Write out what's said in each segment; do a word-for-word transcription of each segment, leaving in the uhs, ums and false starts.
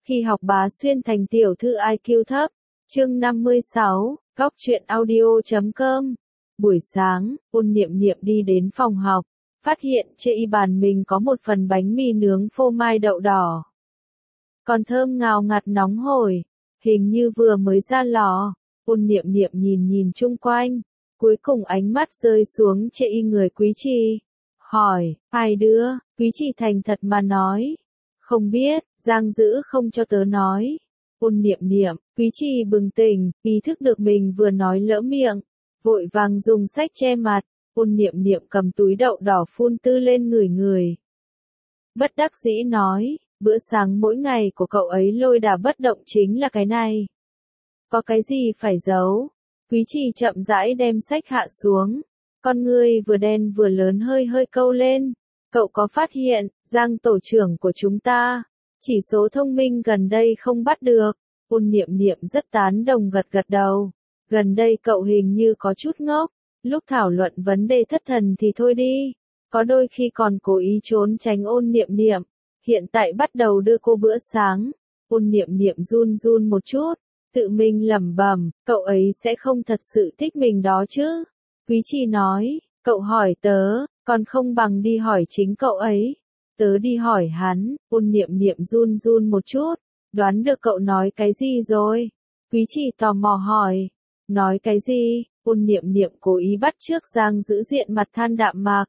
Khi học bá xuyên thành tiểu thư i kiu thấp. Chương năm mươi sáu, góc truyện audio chấm com. Buổi sáng, Ôn Niệm Niệm đi đến phòng học, phát hiện trên y bàn mình có một phần bánh mì nướng phô mai đậu đỏ. Còn thơm ngào ngạt nóng hổi, hình như vừa mới ra lò. Ôn Niệm Niệm nhìn nhìn chung quanh, cuối cùng ánh mắt rơi xuống trên y người Quý Trì. Hỏi, ai đưa? Quý Trì thành thật mà nói. Không biết, Giang Dữ không cho tớ nói. Ôn Niệm Niệm, Quý Trì bừng tỉnh, ý thức được mình vừa nói lỡ miệng, vội vàng dùng sách che mặt. Ôn Niệm Niệm cầm túi đậu đỏ phun tư lên người người. Bất đắc dĩ nói, bữa sáng mỗi ngày của cậu ấy lôi đả bất động chính là cái này. Có cái gì phải giấu? Quý Trì chậm rãi đem sách hạ xuống, con ngươi vừa đen vừa lớn hơi hơi câu lên. Cậu có phát hiện, Giang tổ trưởng của chúng ta, chỉ số thông minh gần đây không bắt được. Ôn Niệm Niệm rất tán đồng gật gật đầu. Gần đây cậu hình như có chút ngốc, lúc thảo luận vấn đề thất thần thì thôi đi, có đôi khi còn cố ý trốn tránh Ôn Niệm Niệm. Hiện tại bắt đầu đưa cô bữa sáng. Ôn Niệm Niệm run run một chút, tự mình lẩm bẩm, cậu ấy sẽ không thật sự thích mình đó chứ. Quý Trì nói, cậu hỏi tớ, còn không bằng đi hỏi chính cậu ấy. Tớ đi hỏi hắn. Ôn Niệm Niệm run run một chút, đoán được cậu nói cái gì rồi. Quý Trì tò mò hỏi, nói cái gì? Ôn Niệm Niệm cố ý bắt chước Giang Dữ diện mặt than đạm mạc,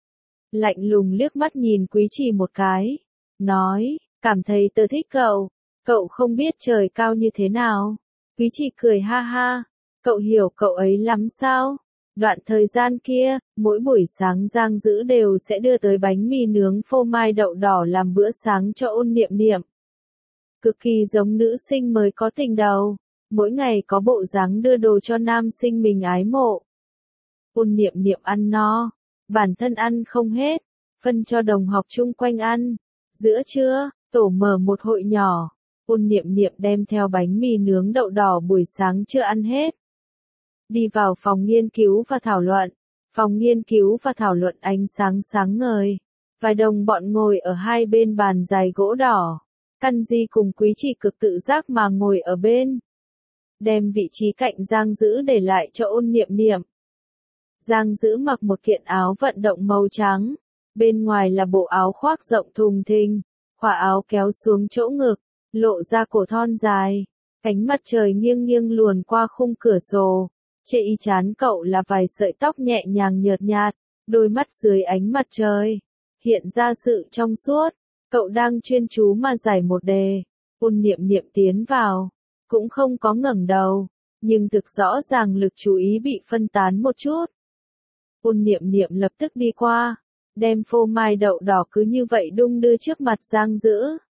lạnh lùng liếc mắt nhìn Quý Trì một cái, nói, cảm thấy tớ thích cậu, cậu không biết trời cao như thế nào. Quý Trì cười ha ha, cậu hiểu cậu ấy lắm sao? Đoạn thời gian kia, mỗi buổi sáng Giang Dữ đều sẽ đưa tới bánh mì nướng phô mai đậu đỏ làm bữa sáng cho Ôn Niệm Niệm. Cực kỳ giống nữ sinh mới có tình đầu, mỗi ngày có bộ dáng đưa đồ cho nam sinh mình ái mộ. Ôn Niệm Niệm ăn no, bản thân ăn không hết, phân cho đồng học chung quanh ăn. Giữa trưa, tổ mở một hội nhỏ, Ôn Niệm Niệm đem theo bánh mì nướng đậu đỏ buổi sáng chưa ăn hết. Đi vào phòng nghiên cứu và thảo luận. Phòng nghiên cứu và thảo luận ánh sáng sáng ngời. Vài đồng bọn ngồi ở hai bên bàn dài gỗ đỏ. Căn Di cùng Quý Trì cực tự giác mà ngồi ở bên. Đem vị trí cạnh Giang Dữ để lại cho Ôn Niệm Niệm. Giang Dữ mặc một kiện áo vận động màu trắng. Bên ngoài là bộ áo khoác rộng thùng thình. Khóa áo kéo xuống chỗ ngực, lộ ra cổ thon dài. Ánh mặt trời nghiêng nghiêng luồn qua khung cửa sổ. Trên y trán cậu là vài sợi tóc nhẹ nhàng nhợt nhạt, đôi mắt dưới ánh mặt trời hiện ra sự trong suốt. Cậu đang chuyên chú mà giải một đề. Ôn Niệm Niệm tiến vào, cũng không có ngẩng đầu, nhưng thực rõ ràng lực chú ý bị phân tán một chút. Ôn Niệm Niệm lập tức đi qua, đem phô mai đậu đỏ cứ như vậy đung đưa trước mặt Giang Dữ.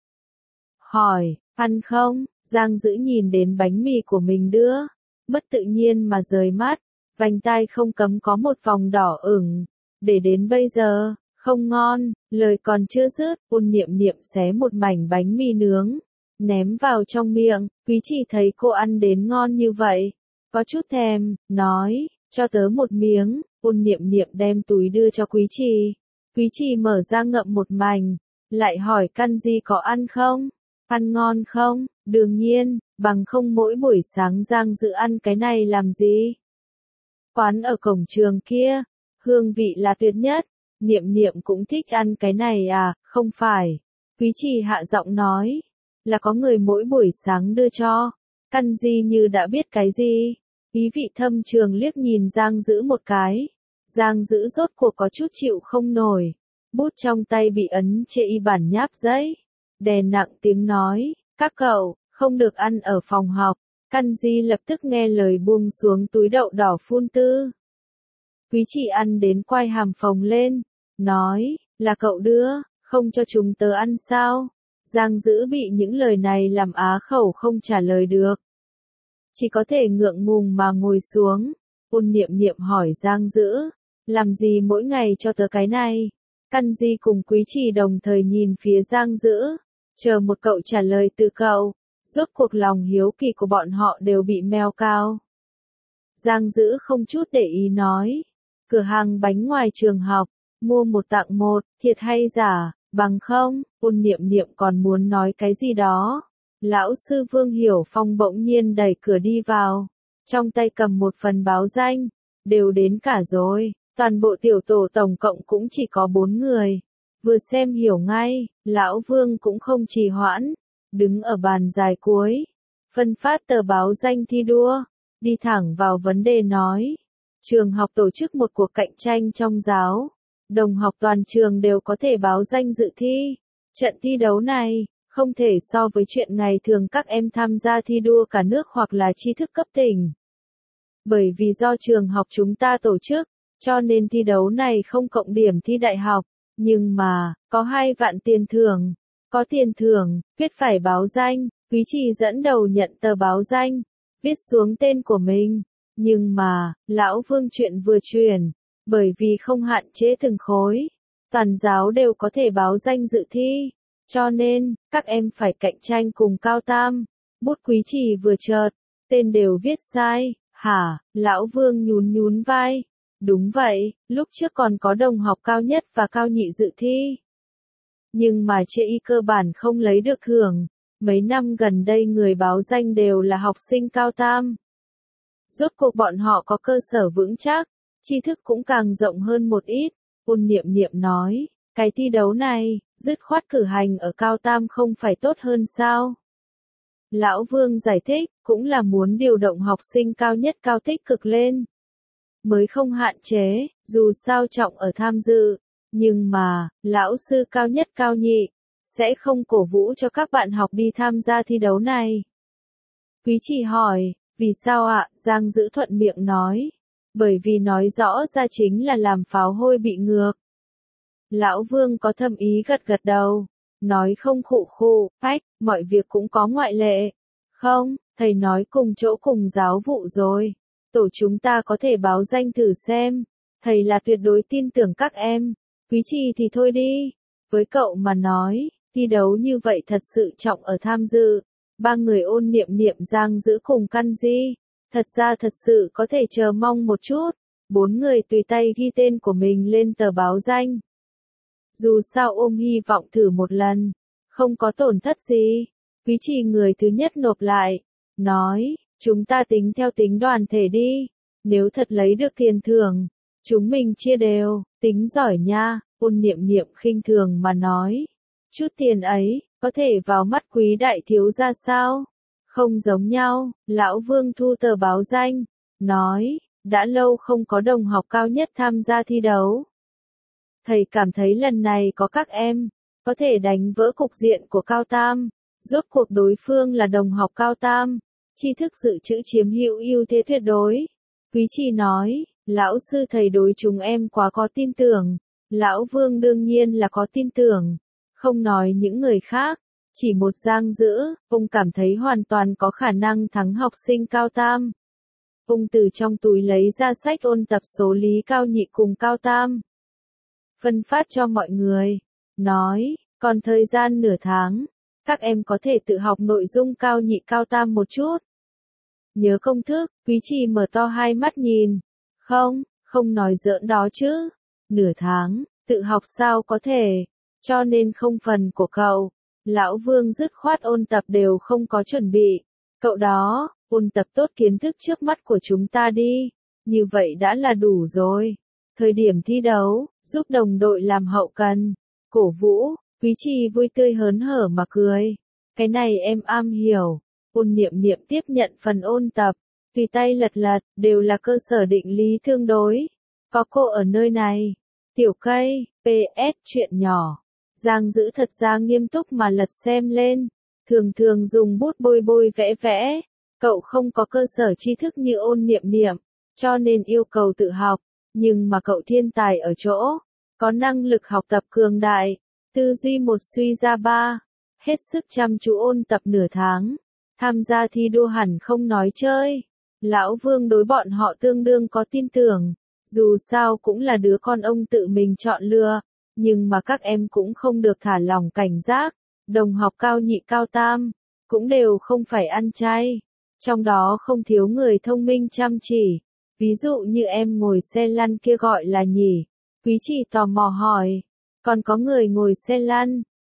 Hỏi, ăn không? Giang Dữ nhìn đến bánh mì của mình đưa, bất tự nhiên mà rời mắt, vành tai không cấm có một vòng đỏ ửng. Để đến bây giờ, không ngon, lời còn chưa dứt, Ôn Niệm Niệm xé một mảnh bánh mì nướng, ném vào trong miệng. Quý Trì thấy cô ăn đến ngon như vậy, có chút thèm, nói, cho tớ một miếng. Ôn Niệm Niệm đem túi đưa cho Quý Trì. Quý Trì mở ra ngậm một mảnh, lại hỏi Căn Di có ăn không? Ăn ngon không? Đương nhiên, bằng không mỗi buổi sáng Giang Dữ ăn cái này làm gì? Quán ở cổng trường kia, hương vị là tuyệt nhất. Niệm Niệm cũng thích ăn cái này à? Không phải. Quý Trì hạ giọng nói, là có người mỗi buổi sáng đưa cho. Căn Di như đã biết cái gì. Ý vị thâm trường liếc nhìn Giang Dữ một cái. Giang Dữ rốt cuộc có chút chịu không nổi. Bút trong tay bị ấn trên y bản nháp giấy. Đè nặng tiếng nói, các cậu, không được ăn ở phòng học. Căn Di lập tức nghe lời buông xuống túi đậu đỏ phun tư. Quý Trì ăn đến quai hàm phồng lên, nói, là cậu đưa, không cho chúng tớ ăn sao? Giang Dữ bị những lời này làm á khẩu không trả lời được. Chỉ có thể ngượng ngùng mà ngồi xuống. Ôn Niệm Niệm hỏi Giang Dữ, làm gì mỗi ngày cho tớ cái này? Căn Di cùng Quý Trì đồng thời nhìn phía Giang Dữ, chờ một cậu trả lời từ cậu. Rốt cuộc lòng hiếu kỳ của bọn họ đều bị meo cao. Giang Dữ không chút để ý nói, cửa hàng bánh ngoài trường học, mua một tặng một, thiệt hay giả? Bằng không? Ôn Niệm Niệm còn muốn nói cái gì đó, Lão sư Vương Hiểu Phong bỗng nhiên đẩy cửa đi vào, trong tay cầm một phần báo danh, đều đến cả rồi, toàn bộ tiểu tổ tổng cộng cũng chỉ có bốn người. Vừa xem hiểu ngay, Lão Vương cũng không trì hoãn, đứng ở bàn dài cuối, phân phát tờ báo danh thi đua, đi thẳng vào vấn đề nói. Trường học tổ chức một cuộc cạnh tranh trong giáo, đồng học toàn trường đều có thể báo danh dự thi. Trận thi đấu này, không thể so với chuyện ngày thường các em tham gia thi đua cả nước hoặc là tri thức cấp tỉnh. Bởi vì do trường học chúng ta tổ chức, cho nên thi đấu này không cộng điểm thi đại học, nhưng mà, có hai vạn tiền thưởng. Có tiền thưởng, viết phải báo danh, Quý Trì dẫn đầu nhận tờ báo danh, viết xuống tên của mình. Nhưng mà, Lão Vương chuyện vừa truyền, bởi vì không hạn chế từng khối, toàn giáo đều có thể báo danh dự thi, cho nên, các em phải cạnh tranh cùng Cao Tam. Bút Quý Trì vừa chợt, tên đều viết sai, hả, Lão Vương nhún nhún vai. Đúng vậy, lúc trước còn có đồng học cao nhất và cao nhị dự thi. Nhưng mà chê y cơ bản không lấy được thưởng, mấy năm gần đây người báo danh đều là học sinh Cao Tam. Rốt cuộc bọn họ có cơ sở vững chắc, tri thức cũng càng rộng hơn một ít. Ôn Niệm Niệm nói, cái thi đấu này, dứt khoát cử hành ở Cao Tam không phải tốt hơn sao? Lão Vương giải thích, cũng là muốn điều động học sinh cao nhất cao tích cực lên. Mới không hạn chế, dù sao trọng ở tham dự. Nhưng mà, lão sư cao nhất cao nhị, sẽ không cổ vũ cho các bạn học đi tham gia thi đấu này. Quý Trì hỏi, vì sao ạ? Giang Dữ thuận miệng nói. Bởi vì nói rõ ra chính là làm pháo hôi bị ngược. Lão Vương có thâm ý gật gật đầu, nói không khụ khụ, ách, mọi việc cũng có ngoại lệ. Không, thầy nói cùng chỗ cùng giáo vụ rồi. Tổ chúng ta có thể báo danh thử xem. Thầy là tuyệt đối tin tưởng các em. Quý Trì thì thôi đi. Với cậu mà nói, thi đấu như vậy thật sự trọng ở tham dự. Ba người Ôn Niệm Niệm Giang Dữ cùng Căn Di. Thật ra thật sự có thể chờ mong một chút. Bốn người tùy tay ghi tên của mình lên tờ báo danh. Dù sao ôm hy vọng thử một lần. Không có tổn thất gì. Quý Trì người thứ nhất nộp lại. Nói, chúng ta tính theo tính đoàn thể đi. Nếu thật lấy được tiền thưởng, chúng mình chia đều, tính giỏi nha. Ôn Niệm Niệm khinh thường mà nói. Chút tiền ấy, có thể vào mắt Quý đại thiếu gia sao? Không giống nhau, Lão Vương thu tờ báo danh. Nói, đã lâu không có đồng học cao nhất tham gia thi đấu. Thầy cảm thấy lần này có các em, có thể đánh vỡ cục diện của Cao Tam. Rốt cuộc đối phương là đồng học Cao Tam. Tri thức dự trữ chiếm hữu ưu thế tuyệt đối. Quý Trì nói, lão sư thầy đối chúng em quá có tin tưởng. Lão Vương đương nhiên là có tin tưởng. Không nói những người khác, chỉ một Giang Dữ, ông cảm thấy hoàn toàn có khả năng thắng học sinh Cao Tam. Ông từ trong túi lấy ra sách ôn tập số lý cao nhị cùng Cao Tam. Phân phát cho mọi người. Nói, còn thời gian nửa tháng, các em có thể tự học nội dung cao nhị Cao Tam một chút. Nhớ công thức, Quý Trì mở to hai mắt nhìn. Không, không nói giỡn đó chứ. Nửa tháng, tự học sao có thể. Cho nên không phần của cậu. Lão Vương dứt khoát ôn tập đều không có chuẩn bị. Cậu đó, ôn tập tốt kiến thức trước mắt của chúng ta đi. Như vậy đã là đủ rồi. Thời điểm thi đấu, giúp đồng đội làm hậu cần. Cổ vũ, Quý Trì vui tươi hớn hở mà cười. Cái này em am hiểu. Ôn Niệm Niệm tiếp nhận phần ôn tập. Tùy tay lật lật, đều là cơ sở định lý tương đối. Có cô ở nơi này. Tiểu cây, pê ét chuyện nhỏ. Giang Dữ thật ra nghiêm túc mà lật xem lên. Thường thường dùng bút bôi bôi vẽ vẽ. Cậu không có cơ sở tri thức như Ôn Niệm Niệm, cho nên yêu cầu tự học. Nhưng mà cậu thiên tài ở chỗ, có năng lực học tập cường đại. Tư duy một suy ra ba. Hết sức chăm chú ôn tập nửa tháng. Tham gia thi đua hẳn không nói chơi. Lão Vương đối bọn họ tương đương có tin tưởng. Dù sao cũng là đứa con ông tự mình chọn lựa. Nhưng mà các em cũng không được thả lỏng cảnh giác. Đồng học cao nhị Cao Tam, cũng đều không phải ăn chay. Trong đó không thiếu người thông minh chăm chỉ. Ví dụ như em ngồi xe lăn kia gọi là nhỉ? Quý Trì tò mò hỏi. Còn có người ngồi xe lăn.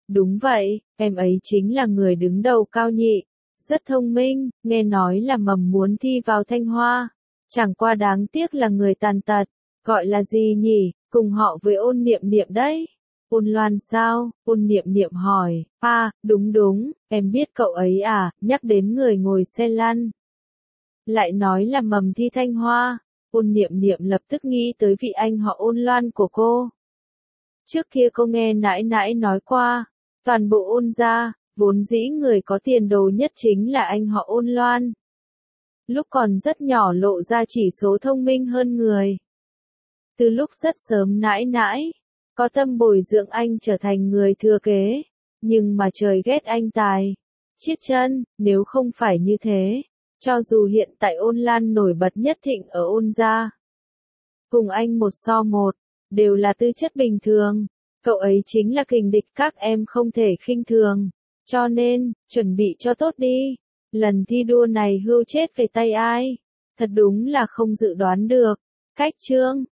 Đúng vậy, em ấy chính là người đứng đầu Cao Nhị. Rất thông minh, nghe nói là mầm muốn thi vào Thanh Hoa. Chẳng qua đáng tiếc là người tàn tật. Gọi là gì nhỉ, cùng họ với Ôn Niệm Niệm đấy. Ôn Loan sao? Ôn Niệm Niệm hỏi. À, đúng đúng, em biết cậu ấy à, nhắc đến người ngồi xe lăn. Lại nói là mầm thi Thanh Hoa. Ôn Niệm Niệm lập tức nghĩ tới vị anh họ Ôn Loan của cô. Trước kia cô nghe nãi nãi nói qua, toàn bộ Ôn gia, vốn dĩ người có tiền đồ nhất chính là anh họ Ôn Loan. Lúc còn rất nhỏ lộ ra chỉ số thông minh hơn người. Từ lúc rất sớm nãi nãi, có tâm bồi dưỡng anh trở thành người thừa kế, nhưng mà trời ghét anh tài. Chiết chân, nếu không phải như thế, cho dù hiện tại Ôn Lan nổi bật nhất thịnh ở Ôn gia, cùng anh một so một, đều là tư chất bình thường, cậu ấy chính là kình địch các em không thể khinh thường, cho nên, chuẩn bị cho tốt đi, lần thi đua này hưu chết về tay ai, thật đúng là không dự đoán được. Cách chương